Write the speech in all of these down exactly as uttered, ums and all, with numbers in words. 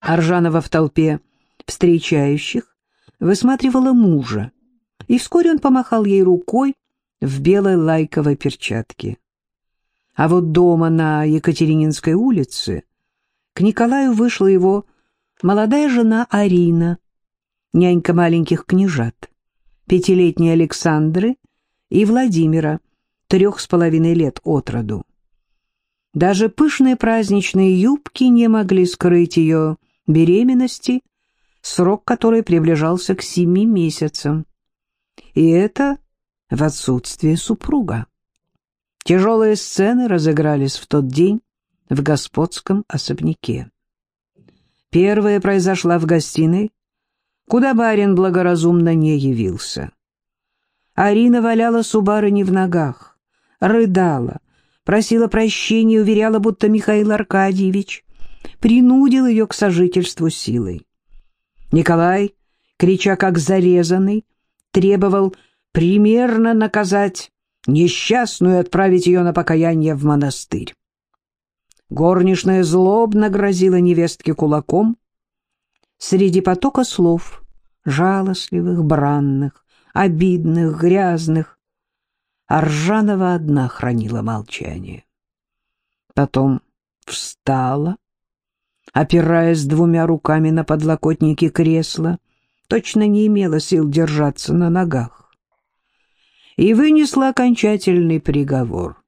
Аржанова в толпе встречающих высматривала мужа, и вскоре он помахал ей рукой в белой лайковой перчатке. А вот дома на Екатерининской улице к Николаю вышла его молодая жена Арина, нянька маленьких княжат, пятилетней Александры и Владимира, трех с половиной лет от роду. Даже пышные праздничные юбки не могли скрыть ее беременности, срок которой приближался к семи месяцам. И это в отсутствие супруга. Тяжелые сцены разыгрались в тот день в господском особняке. Первая произошла в гостиной, куда барин благоразумно не явился. Арина валялась у барыни в ногах, рыдала, просила прощения и уверяла, будто Михаил Аркадьевич принудил ее к сожительству силой. Николай, крича как зарезанный, требовал примерно наказать несчастную и отправить ее на покаяние в монастырь. Горничная злобно грозила невестке кулаком. Среди потока слов, жалостливых, бранных, обидных, грязных, Аржанова одна хранила молчание. Потом встала, опираясь двумя руками на подлокотники кресла, точно не имела сил держаться на ногах, и вынесла окончательный приговор.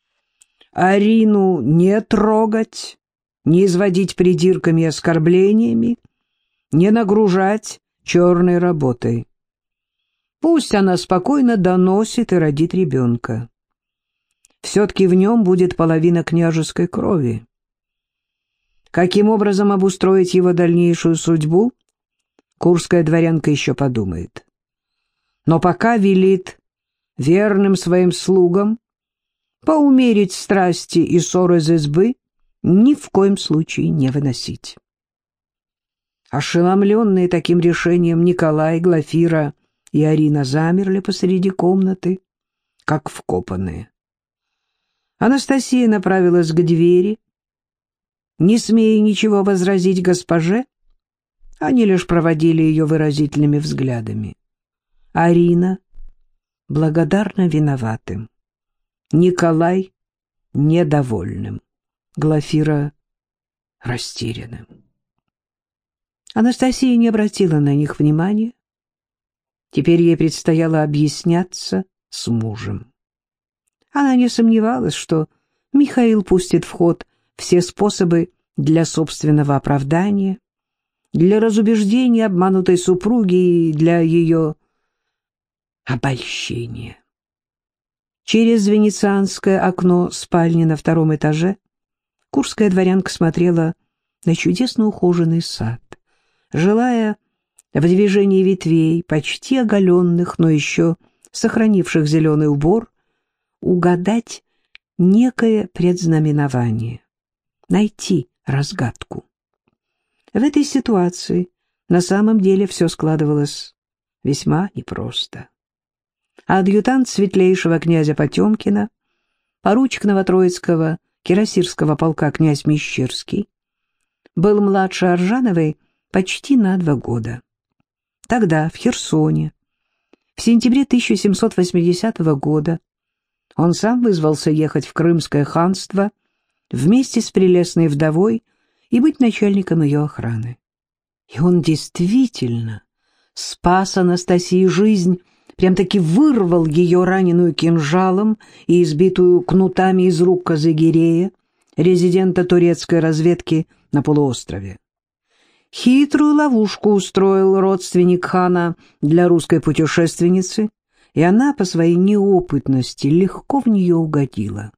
Арину не трогать, не изводить придирками и оскорблениями, не нагружать черной работой. Пусть она спокойно доносит и родит ребенка. Все-таки в нем будет половина княжеской крови. Каким образом обустроить его дальнейшую судьбу, курская дворянка еще подумает. Но пока велит верным своим слугам поумерить страсти и ссоры из избы, ни в коем случае не выносить. Ошеломленные таким решением Николай, Глафира и Арина замерли посреди комнаты, как вкопанные. Анастасия направилась к двери. Не смея ничего возразить госпоже, они лишь проводили ее выразительными взглядами. Арина благодарно виноватым, Николай недовольным, Глафира растерянным. Анастасия не обратила на них внимания. Теперь ей предстояло объясняться с мужем. Она не сомневалась, что Михаил пустит в ход все способы для собственного оправдания, для разубеждения обманутой супруги и для ее обольщения. Через венецианское окно спальни на втором этаже курская дворянка смотрела на чудесно ухоженный сад, желая в движении ветвей, почти оголенных, но еще сохранивших зеленый убор, угадать некое предзнаменование, найти разгадку. В этой ситуации на самом деле все складывалось весьма непросто. Адъютант светлейшего князя Потемкина, поручик Новотроицкого кирасирского полка князь Мещерский, был младше Аржановой почти на два года. Тогда, в Херсоне, в сентябре тысяча семьсот восьмидесятого года, он сам вызвался ехать в Крымское ханство вместе с прелестной вдовой и быть начальником ее охраны. И он действительно спас Анастасии жизнь, прям-таки вырвал ее раненую кинжалом и избитую кнутами из рук Казыгерея, резидента турецкой разведки на полуострове. Хитрую ловушку устроил родственник хана для русской путешественницы, и она по своей неопытности легко в нее угодила.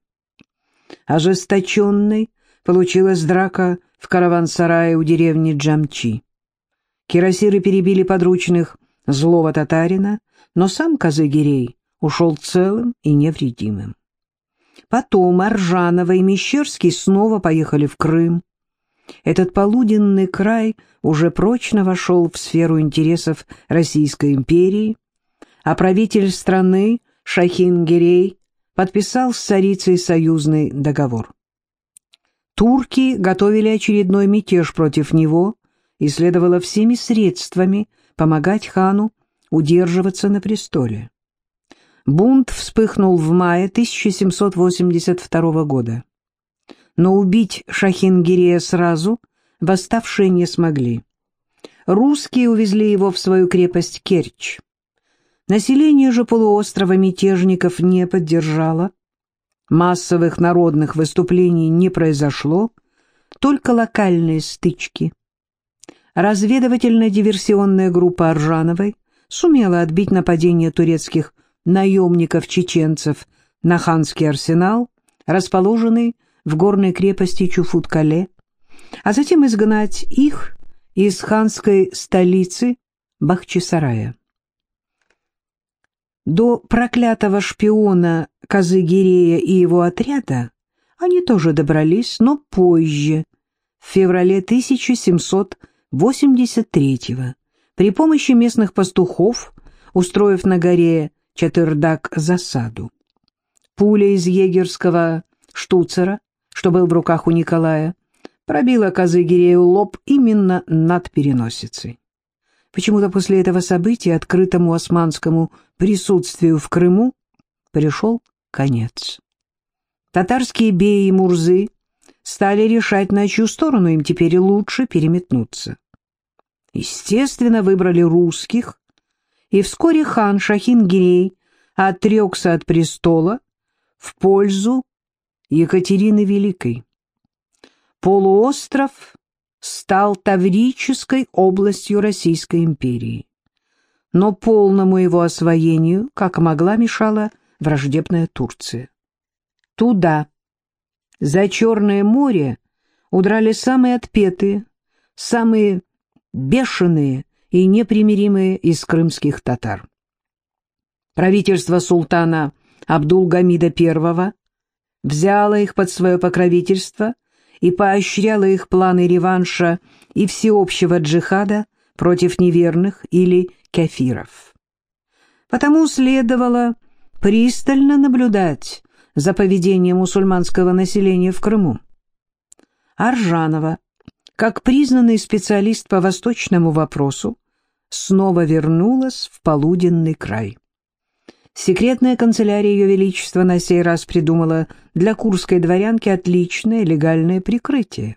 Ожесточенной получилась драка в караван-сарае у деревни Джамчи. Кирасиры перебили подручных злого татарина, но сам Казыгерей ушел целым и невредимым. Потом Аржанова и Мещерский снова поехали в Крым. Этот полуденный край уже прочно вошел в сферу интересов Российской империи, а правитель страны Шахин-Гирей подписал с царицей союзный договор. Турки готовили очередной мятеж против него, и следовало всеми средствами помогать хану удерживаться на престоле. Бунт вспыхнул в мае тысяча семьсот восемьдесят второго года. Но убить Шахин-Гирея сразу восставшие не смогли. Русские увезли его в свою крепость Керчь. Население же полуострова мятежников не поддержало. Массовых народных выступлений не произошло, только локальные стычки. Разведывательно-диверсионная группа Аржановой сумела отбить нападение турецких наемников-чеченцев на ханский арсенал, расположенный в горной крепости Чуфут-Кале, а затем изгнать их из ханской столицы Бахчисарая. До проклятого шпиона Казы-Гирея и его отряда они тоже добрались, но позже, в феврале тысяча семьсот восемьдесят третьего, при помощи местных пастухов, устроив на горе Чатырдак засаду. Пуля из егерского штуцера, что был в руках у Николая, пробила Казы-Гирею лоб именно над переносицей. Почему-то после этого события открытому османскому присутствию в Крыму пришел конец. Татарские беи и мурзы стали решать, на чью сторону им теперь лучше переметнуться. Естественно, выбрали русских, и вскоре хан Шахин-Гирей отрекся от престола в пользу Екатерины Великой. Полуостров стал Таврической областью Российской империи, но полному его освоению, как могла, мешала враждебная Турция. Туда, за Черное море, удрали самые отпетые, самые бешеные и непримиримые из крымских татар. Правительство султана Абдул-Гамида I взяло их под свое покровительство и поощряло их планы реванша и всеобщего джихада против неверных или кафиров. Потому следовало пристально наблюдать за поведением мусульманского населения в Крыму. Аржанова, как признанный специалист по восточному вопросу, снова вернулась в полуденный край. Секретная канцелярия Ее Величества на сей раз придумала для курской дворянки отличное легальное прикрытие.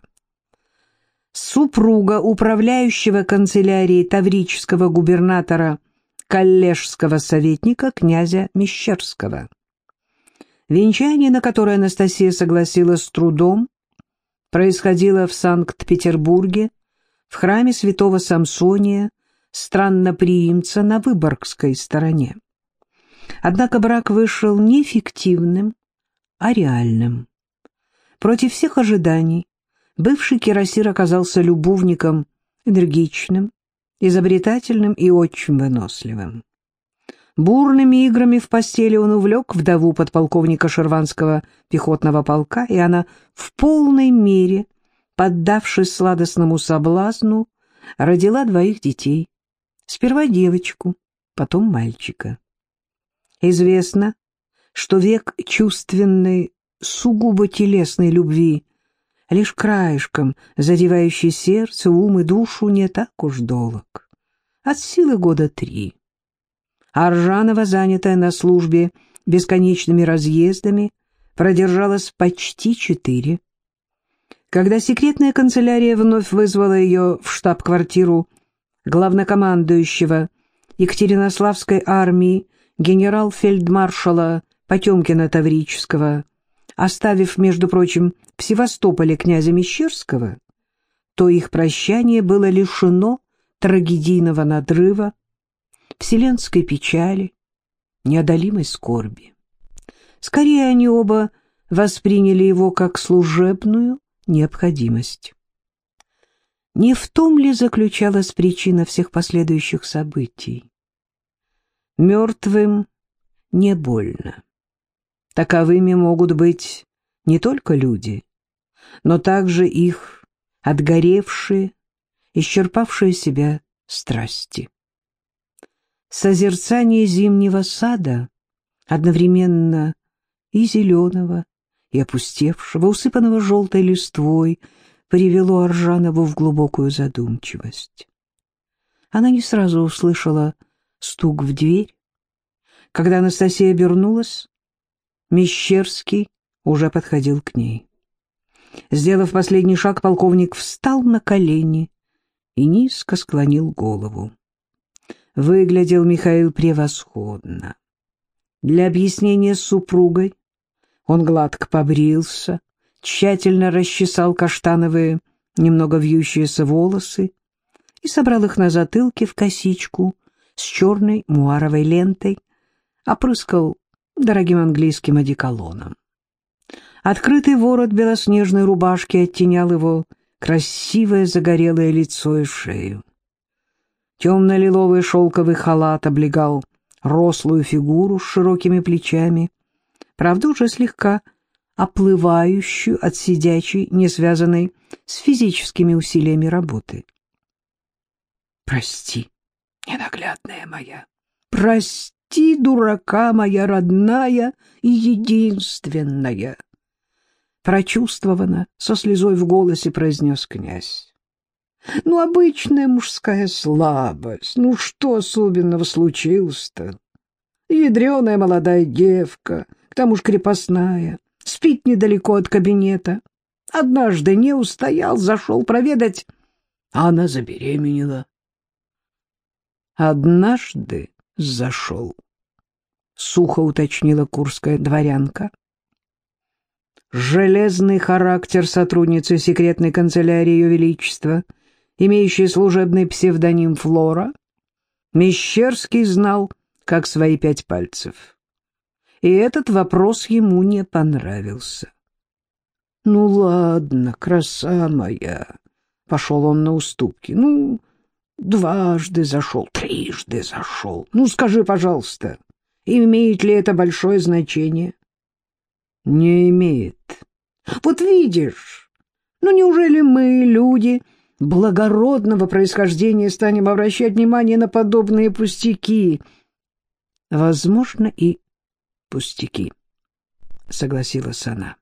Супруга управляющего канцелярией таврического губернатора коллежского советника князя Мещерского. Венчание, на которое Анастасия согласилась с трудом, происходило в Санкт-Петербурге, в храме святого Самсония, странноприимца на Выборгской стороне. Однако брак вышел не фиктивным, а реальным. Против всех ожиданий бывший кирасир оказался любовником энергичным, изобретательным и очень выносливым. Бурными играми в постели он увлек вдову подполковника Шерванского пехотного полка, и она, в полной мере, поддавшись сладостному соблазну, родила двоих детей. Сперва девочку, потом мальчика. Известно, что век чувственной, сугубо телесной любви, лишь краешком задевающий сердце, ум и душу, не так уж долг. От силы года три. Аржанова, занятая на службе бесконечными разъездами, продержалась почти четыре. Когда секретная канцелярия вновь вызвала ее в штаб-квартиру главнокомандующего Екатеринославской армии генерал-фельдмаршала Потемкина Таврического, оставив, между прочим, в Севастополе князя Мещерского, то их прощание было лишено трагедийного надрыва, вселенской печали, неодолимой скорби. Скорее, они оба восприняли его как служебную необходимость. Не в том ли заключалась причина всех последующих событий? Мертвым не больно. Таковыми могут быть не только люди, но также их отгоревшие, исчерпавшие себя страсти. Созерцание зимнего сада, одновременно и зеленого, и опустевшего, усыпанного желтой листвой, привело Аржанову в глубокую задумчивость. Она не сразу услышала стук в дверь. Когда Анастасия обернулась, Мещерский уже подходил к ней. Сделав последний шаг, полковник встал на колени и низко склонил голову. Выглядел Михаил превосходно. Для объяснения с супругой он гладко побрился, тщательно расчесал каштановые, немного вьющиеся волосы и собрал их на затылке в косичку с черной муаровой лентой, опрыскал дорогим английским одеколоном. Открытый ворот белоснежной рубашки оттенял его красивое загорелое лицо и шею. Темно-лиловый шелковый халат облегал рослую фигуру с широкими плечами, правда, уже слегка оплывающую от сидячей, не связанной с физическими усилиями работы. «Прости, ненаглядная моя, прости, дурака моя родная и единственная!» Прочувствованно, со слезой в голосе произнес князь. «Ну, обычная мужская слабость, ну что особенного случилось-то? Ядреная молодая девка, к тому же крепостная, спит недалеко от кабинета. Однажды не устоял, зашел проведать, а она забеременела». «Однажды зашел», — сухо уточнила курская дворянка. Железный характер сотрудницы секретной канцелярии Ее Величества, имеющей служебный псевдоним Флора, Мещерский знал как свои пять пальцев. И этот вопрос ему не понравился. «Ну ладно, краса моя», — пошел он на уступки, — «ну, дважды зашел, трижды зашел. Ну, скажи, пожалуйста, имеет ли это большое значение?» «Не имеет». «Вот видишь, ну неужели мы, люди благородного происхождения, станем обращать внимание на подобные пустяки?» «Возможно, и пустяки», — согласилась она.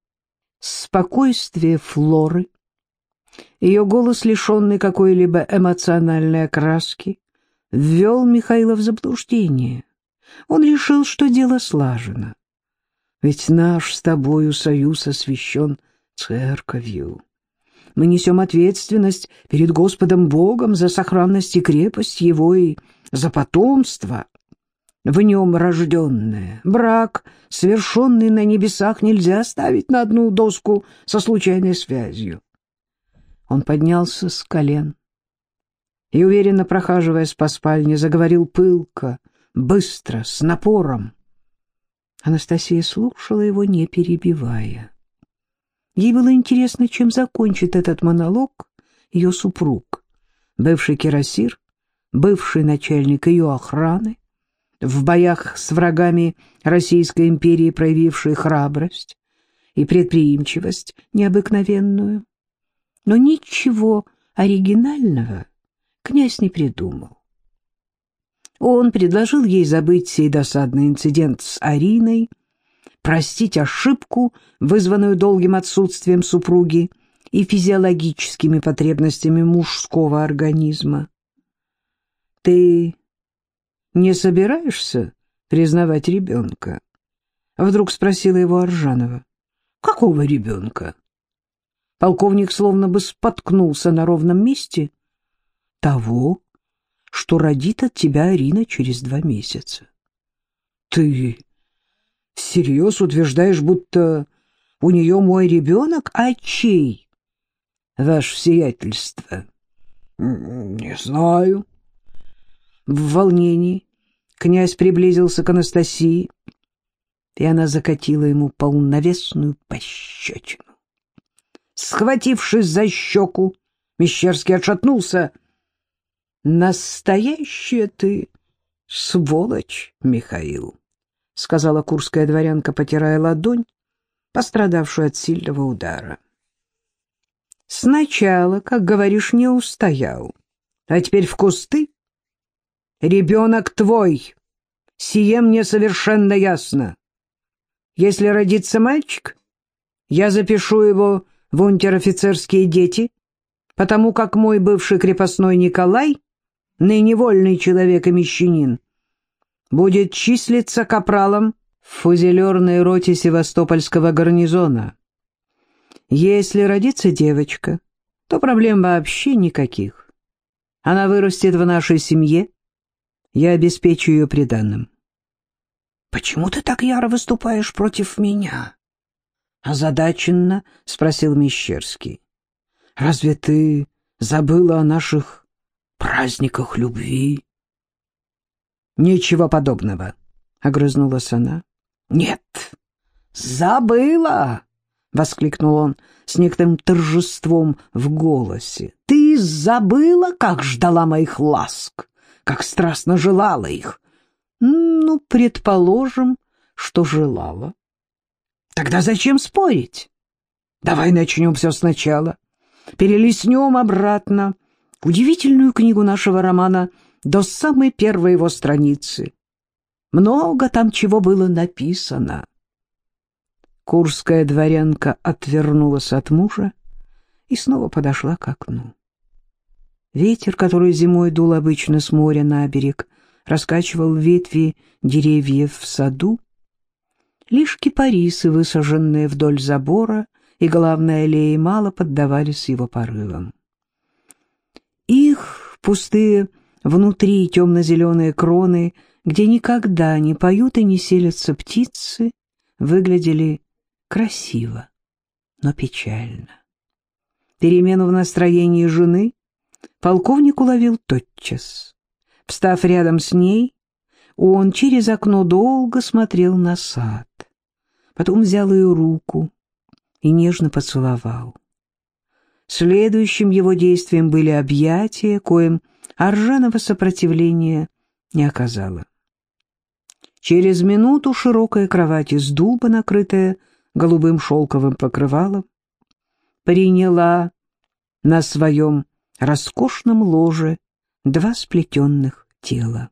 Спокойствие Флоры, ее голос, лишенный какой-либо эмоциональной окраски, ввел Михаила в заблуждение. Он решил, что дело слажено. Ведь наш с тобою союз освящен церковью. Мы несем ответственность перед Господом Богом за сохранность и крепость Его и за потомство, в нем рожденное. Брак, совершенный на небесах, нельзя ставить на одну доску со случайной связью. Он поднялся с колен и, уверенно прохаживаясь по спальне, заговорил пылко, быстро, с напором. Анастасия слушала его, не перебивая. Ей было интересно, чем закончит этот монолог ее супруг, бывший кирасир, бывший начальник ее охраны, в боях с врагами Российской империи проявивший храбрость и предприимчивость необыкновенную. Но ничего оригинального князь не придумал. Он предложил ей забыть сей досадный инцидент с Ариной, простить ошибку, вызванную долгим отсутствием супруги и физиологическими потребностями мужского организма. «Ты не собираешься признавать ребенка?» — вдруг спросила его Аржанова. «Какого ребенка?» Полковник словно бы споткнулся на ровном месте. «Того, что родит от тебя Арина через два месяца». «Ты всерьез утверждаешь, будто у нее мой ребенок? А чей, ваше сиятельство?» «Не знаю». В волнении князь приблизился к Анастасии, и она закатила ему полновесную пощечину. Схватившись за щеку, Мещерский отшатнулся. «Настоящая ты сволочь, Михаил», — сказала курская дворянка, потирая ладонь, пострадавшую от сильного удара. «Сначала, как говоришь, не устоял, а теперь в кусты? Ребенок твой, сие мне совершенно ясно. Если родится мальчик, я запишу его в унтер-офицерские дети, потому как мой бывший крепостной Николай, ныне вольный человек и мещанин, будет числиться капралом в фузелерной роте Севастопольского гарнизона. Если родится девочка, то проблем вообще никаких. Она вырастет в нашей семье, я обеспечу ее приданым. — Почему ты так яро выступаешь против меня? — озадаченно спросил Мещерский. — Разве ты забыла о наших праздниках любви? — Ничего подобного, — огрызнулась она. — Нет, забыла! — воскликнул он с некоторым торжеством в голосе. — Ты забыла, как ждала моих ласк, как страстно желала их? Ну, предположим, что желала. Тогда зачем спорить? Давай начнем все сначала. Перелистнем обратно удивительную книгу нашего романа до самой первой его страницы. Много там чего было написано. Курская дворянка отвернулась от мужа и снова подошла к окну. Ветер, который зимой дул обычно с моря на берег, раскачивал ветви деревьев в саду. Лишь кипарисы, высаженные вдоль забора, и главной аллеи мало поддавались его порывам. Их пустые внутри темно-зеленые кроны, где никогда не поют и не селятся птицы, выглядели красиво, но печально. Перемену в настроении жены полковник уловил тотчас. Встав рядом с ней, он через окно долго смотрел на сад, потом взял ее руку и нежно поцеловал. Следующим его действием были объятия, коим Аржанова сопротивления не оказала. Через минуту широкая кровать из дуба, накрытая голубым шелковым покрывалом, приняла на своем роскошном ложе два сплетенных тела.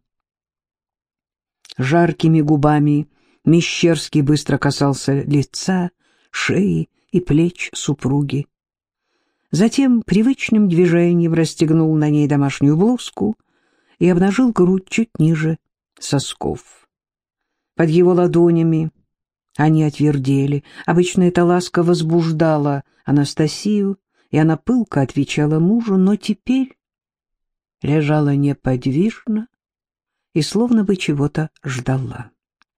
Жаркими губами Мещерский быстро касался лица, шеи и плеч супруги. Затем привычным движением расстегнул на ней домашнюю блузку и обнажил грудь чуть ниже сосков. Под его ладонями они отвердели. Обычно эта ласка возбуждала Анастасию, и она пылко отвечала мужу, но теперь лежала неподвижно и словно бы чего-то ждала.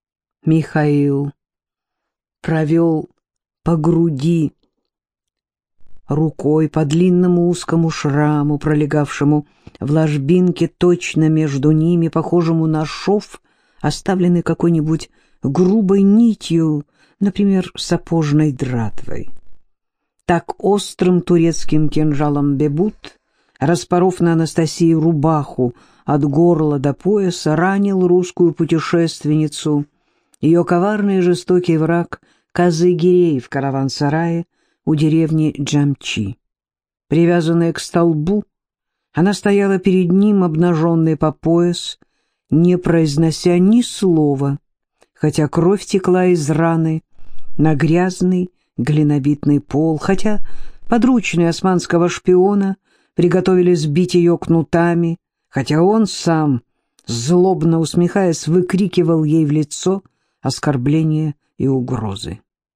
Михаил провел по груди рукой по длинному узкому шраму, пролегавшему в ложбинке точно между ними, похожему на шов, оставленный какой-нибудь грубой нитью, например, сапожной дратвой. Так острым турецким кинжалом Бебут, распоров на Анастасии рубаху от горла до пояса, ранил русскую путешественницу, ее коварный и жестокий враг Казыгирей в караван-сарае у деревни Джамчи. Привязанная к столбу, она стояла перед ним, обнаженная по пояс, не произнося ни слова, хотя кровь текла из раны на грязный глинобитный пол, хотя подручные османского шпиона приготовили сбить ее кнутами, хотя он сам, злобно усмехаясь, выкрикивал ей в лицо оскорбления и угрозы.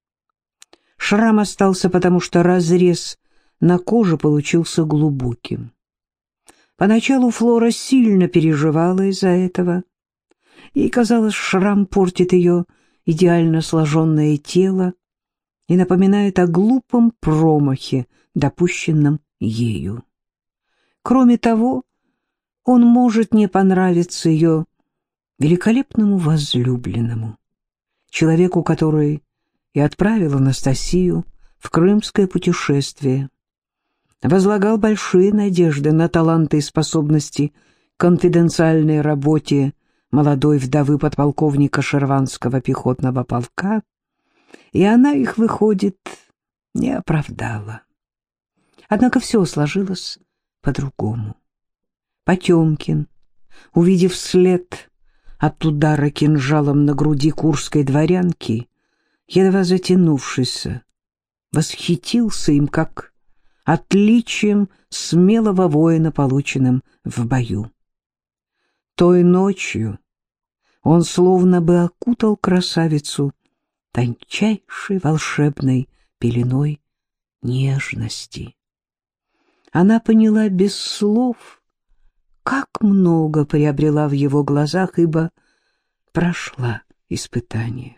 Шрам остался, потому что разрез на коже получился глубоким. Поначалу Флора сильно переживала из-за этого, и, казалось, шрам портит ее идеально сложенное тело и напоминает о глупом промахе, допущенном ею. Кроме того, он может не понравиться ее великолепному возлюбленному, человеку, который и отправил Анастасию в крымское путешествие, возлагал большие надежды на таланты и способности к конфиденциальной работе молодой вдовы подполковника Шерванского пехотного полка, и она их, выходит, не оправдала. Однако все сложилось по-другому. Потемкин, увидев след от удара кинжалом на груди курской дворянки, едва затянувшийся, восхитился им как отличием смелого воина, полученным в бою. Той ночью он словно бы окутал красавицу тончайшей волшебной пеленой нежности. Она поняла без слов, как много приобрела в его глазах, ибо прошла испытание.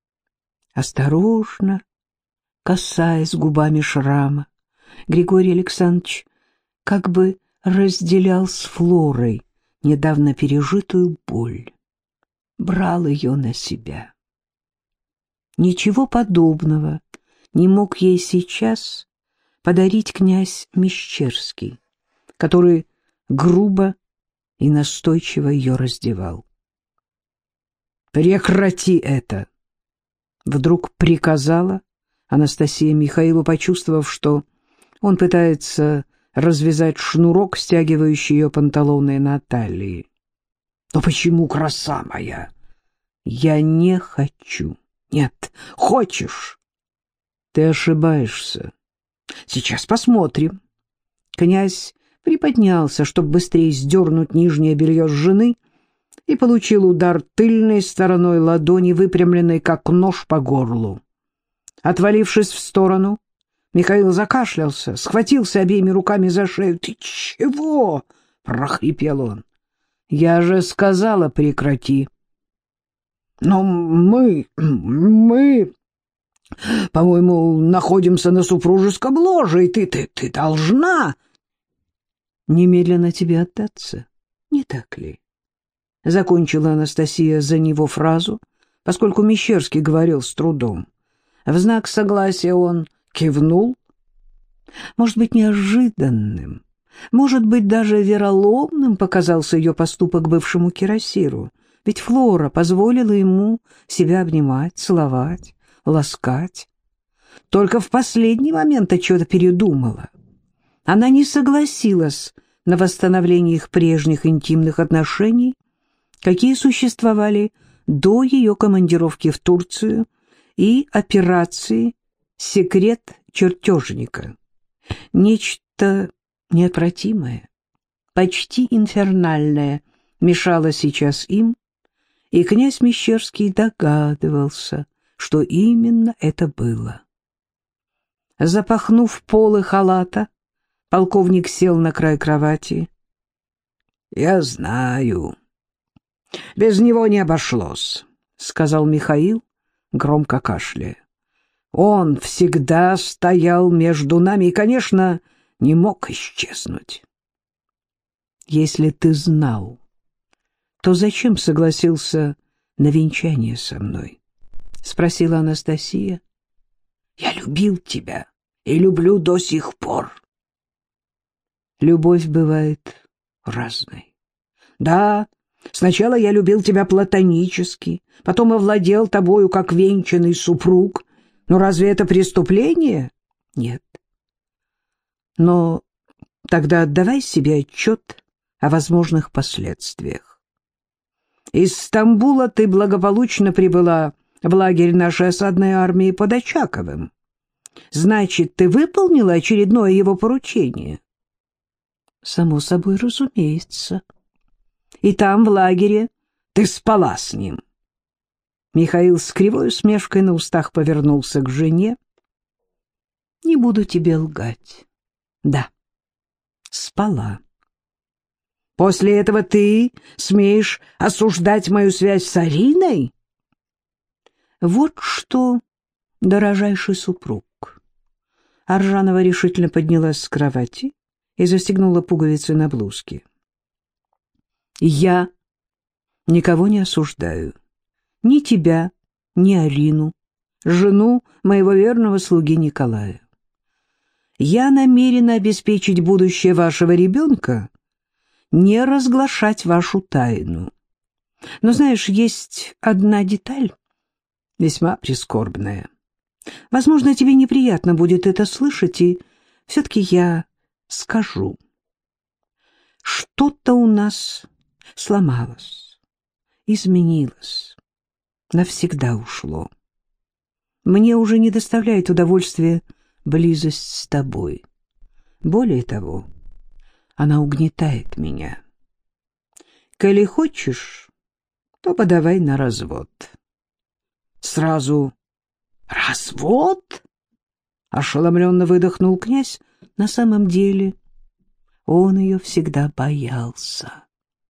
Осторожно, касаясь губами шрама, Григорий Александрович как бы разделял с Флорой недавно пережитую боль, брал ее на себя. Ничего подобного не мог ей сейчас подарить князь Мещерский, который грубо и настойчиво ее раздевал. «Прекрати это!» — вдруг приказала Анастасия Михаилу, почувствовав, что он пытается развязать шнурок, стягивающий ее панталоны на талии. «Но почему, краса моя?» «Я не хочу». «Нет, хочешь». «Ты ошибаешься. Сейчас посмотрим». Князь приподнялся, чтобы быстрее сдернуть нижнее белье с жены, и получил удар тыльной стороной ладони, выпрямленной как нож по горлу. Отвалившись в сторону, Михаил закашлялся, схватился обеими руками за шею. «Ты чего?» — прохрипел он. «Я же сказала, прекрати». «Но мы... мы... по-моему, находимся на супружеском ложе, и ты... ты... ты должна...» «Немедленно тебе отдаться, не так ли?» — закончила Анастасия за него фразу, поскольку Мещерский говорил с трудом. В знак согласия он кивнул. Может быть, неожиданным, может быть, даже вероломным показался ее поступок бывшему кирасиру, ведь Флора позволила ему себя обнимать, целовать, ласкать. Только в последний момент отчего-то передумала. Она не согласилась на восстановление их прежних интимных отношений, какие существовали до ее командировки в Турцию и операции «Секрет чертежника». Нечто неотвратимое, почти инфернальное мешало сейчас им, и князь Мещерский догадывался, что именно это было. Запахнув полы халата, полковник сел на край кровати. «Я знаю. Без него не обошлось», — сказал Михаил, громко кашляя. «Он всегда стоял между нами и, конечно, не мог исчезнуть». «Если ты знал, то зачем согласился на венчание со мной?» — спросила Анастасия. «Я любил тебя и люблю до сих пор». Любовь бывает разной. Да, сначала я любил тебя платонически, потом овладел тобою как венчанный супруг. Но разве это преступление? Нет. Но тогда отдавай себе отчет о возможных последствиях. Из Стамбула ты благополучно прибыла в лагерь нашей осадной армии под Очаковым. Значит, ты выполнила очередное его поручение? Само собой, разумеется. И там, в лагере, ты спала с ним. Михаил с кривой усмешкой на устах повернулся к жене. Не буду тебе лгать. Да, спала. После этого ты смеешь осуждать мою связь с Ариной? Вот что, дорожайший супруг. Аржанова решительно поднялась с кровати и застегнула пуговицы на блузке. Я никого не осуждаю. Ни тебя, ни Арину, жену моего верного слуги Николая. Я намерена обеспечить будущее вашего ребенка, не разглашать вашу тайну. Но, знаешь, есть одна деталь, весьма прискорбная. Возможно, тебе неприятно будет это слышать, и все-таки я скажу. Что-то у нас сломалось, изменилось, навсегда ушло. Мне уже не доставляет удовольствия близость с тобой. Более того, она угнетает меня. Коли хочешь, то подавай на развод. Сразу развод? Ошеломленно выдохнул князь. На самом деле он ее всегда боялся.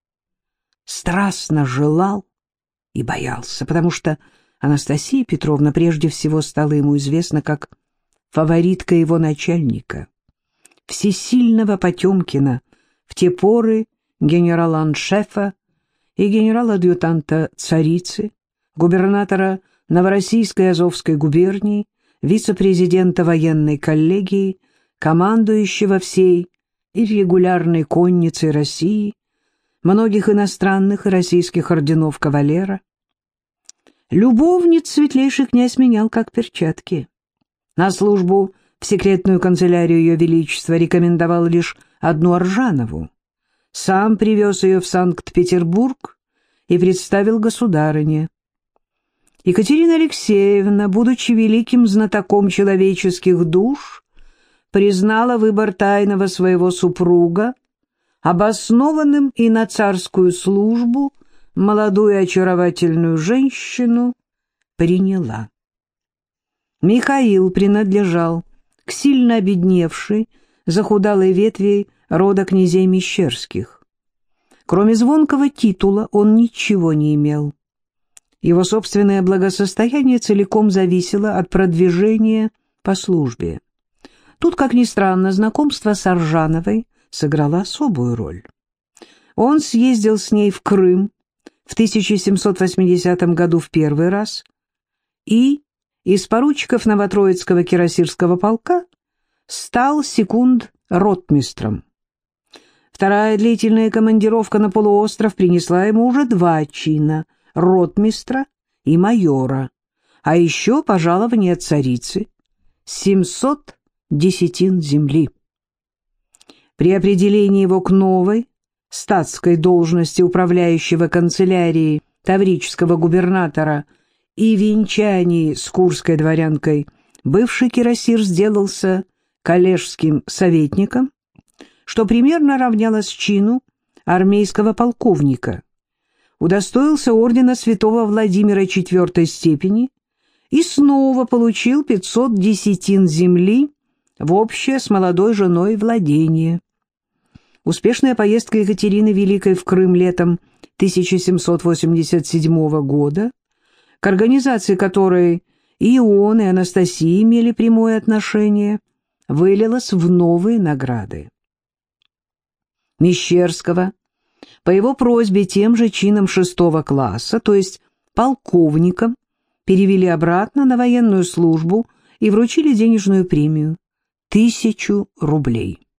Страстно желал и боялся, потому что Анастасия Петровна прежде всего стала ему известна как фаворитка его начальника, всесильного Потемкина, в те поры генерала-аншефа и генерала-адъютанта царицы, губернатора Новороссийской и Азовской губернии, вице-президента военной коллегии, командующего всей иррегулярной конницей России, многих иностранных и российских орденов кавалера. Любовниц светлейший князь менял как перчатки. На службу в секретную канцелярию Ее Величества рекомендовал лишь одну Аржанову. Сам привез ее в Санкт-Петербург и представил государыне. Екатерина Алексеевна, будучи великим знатоком человеческих душ, признала выбор тайного своего супруга обоснованным и на царскую службу молодую очаровательную женщину приняла. Михаил принадлежал к сильно обедневшей, захудалой ветви рода князей Мещерских. Кроме звонкого титула он ничего не имел. Его собственное благосостояние целиком зависело от продвижения по службе. Тут, как ни странно, знакомство с Аржановой сыграло особую роль. Он съездил с ней в Крым в тысяча семьсот восьмидесятом году в первый раз и из поручиков Новотроицкого кирасирского полка стал секунд-ротмистром. Вторая длительная командировка на полуостров принесла ему уже два чина — ротмистра и майора, а еще пожалование от царицы — семьсот десятин земли. При определении его к новой статской должности управляющего канцелярией таврического губернатора и венчании с курской дворянкой бывший кирасир сделался коллежским советником, что примерно равнялось чину армейского полковника, удостоился ордена святого Владимира четвертой степени и снова получил пятьсот десятин земли в общее с молодой женой владение. Успешная поездка Екатерины Великой в Крым летом тысяча семьсот восемьдесят седьмого года, к организации которой и он, и Анастасия имели прямое отношение, вылилась в новые награды. Мещерского по его просьбе тем же чином шестого класса, то есть полковником, перевели обратно на военную службу и вручили денежную премию — тысячу рублей.